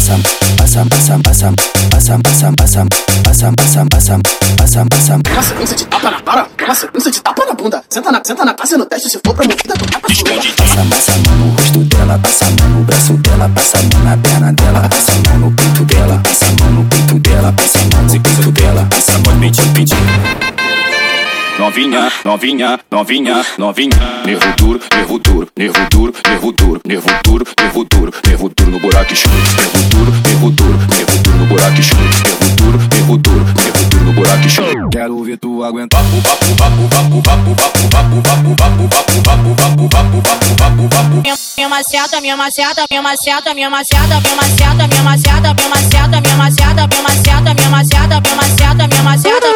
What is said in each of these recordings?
Uma sequência de tapa na cara, uma sequência de tapa na bunda. Senta na classe no teste, se for promovida, tu vai pra segunda. Passa a mão no rosto dela, passa a mão no braço dela, passa a mão na perna dela, passa a mão no peito dela, passa a mão no peito dela, passa a mão no peito dela, passa a mão no peito. Novinha, novinha, novinha, novinha. Nervo duro, nervo duro, nervo duro, nervo duro, nervo duro, nervo duro, nervo duro no buraco escuro. Nervo duro, nervo duro, nervo duro no buraco escuro. Nervo duro, nervo duro, nervo duro no buraco escuro. Quero ver tu aguentar. Minha maceta, minha maceta, minha maceta, minha maceta, minha maceta, minha maceta, minha maceta, minha maceta, minha maceta, minha maceta, minha maceta, minha maceta.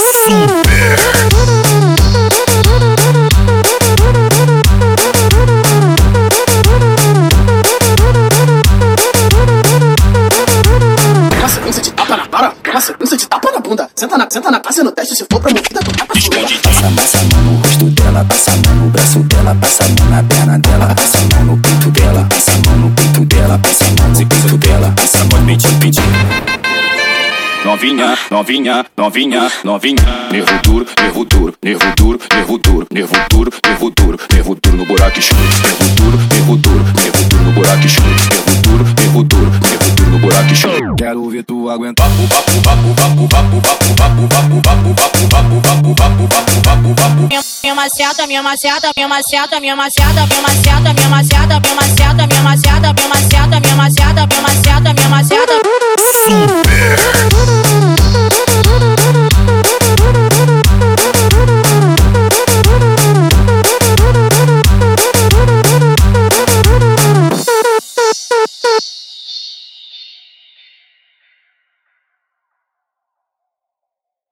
Uma sequência de tapa na cara, uma sequência de tapa na bunda. Senta na classe no teste, se for promovida, tu vai pra segunda. Passa a mão no rosto dela, passa a mão no braço dela, passa a mão na perna dela, passa a mão no peito dela, passa a mão no peito dela, passa a mão no peito dela, passa a mão no peito. Novinha, novinha, novinha, novinha. Nervo duro, nervo duro, nervo duro, nervo duro, nervo duro, nervo duro, nervo duro no buraco escuro. Nervo duro, nervo duro, nervo duro no buraco escuro. Nervo duro, nervo duro, nervo duro no buraco escuro. Quero ver tu aguentar. Minha maceta, minha maceta, minha maceta, minha maceta, minha maceta, minha maceta, minha maceta, minha maceta, minha maceta, minha maceta, minha maceta.